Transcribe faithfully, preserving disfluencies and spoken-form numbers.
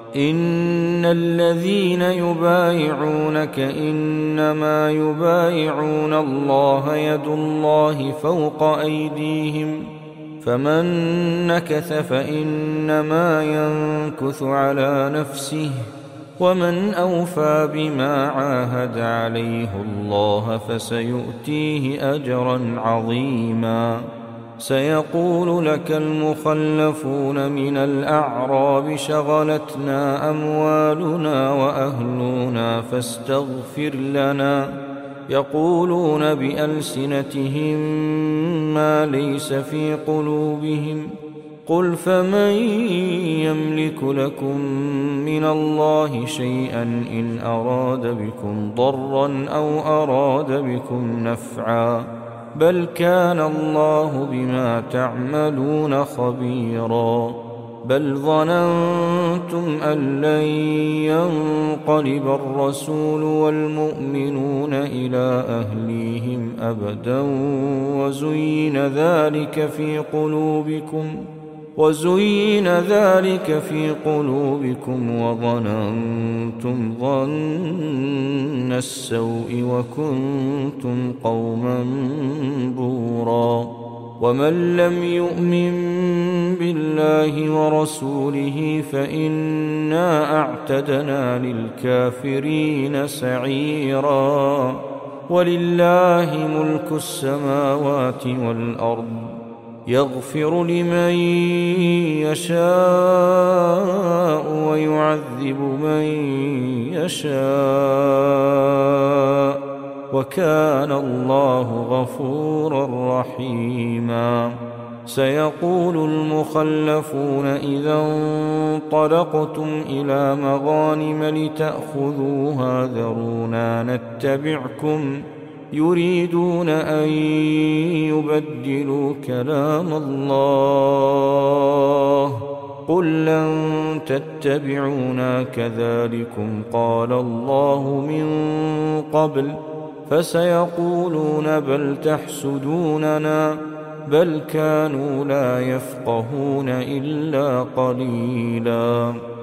إن الذين يبايعونك إنما يبايعون الله يد الله فوق أيديهم فمن نكث فإنما ينكث على نفسه ومن أوفى بما عاهد عليه الله فسيؤتيه أجرا عظيما سيقول لك المخلفون من الأعراب شغلتنا أموالنا وأهلنا فاستغفر لنا يقولون بألسنتهم ما ليس في قلوبهم قل فمن يملك لكم من الله شيئا إن أراد بكم ضرا أو أراد بكم نفعا بل كان الله بما تعملون خبيرا بل ظننتم أن لن ينقلب الرسول والمؤمنون إلى أهليهم أبدا وزين ذلك في قلوبكم وزين ذلك في قلوبكم وظننتم ظن السوء وكنتم قوما بورا ومن لم يؤمن بالله ورسوله فإنا أعتدنا للكافرين سعيرا ولله ملك السماوات والأرض يغفر لمن يشاء ويعذب من يشاء وكان الله غفورا رحيما سيقول المخلفون إذا انطلقتم إلى مغانم لتأخذوها ذرونا نتبعكم يريدون أن يبدلوا كلام الله قل لن تتبعونا كذلكم قال الله من قبل فسيقولون بل تحسدوننا بل كانوا لا يفقهون إلا قليلا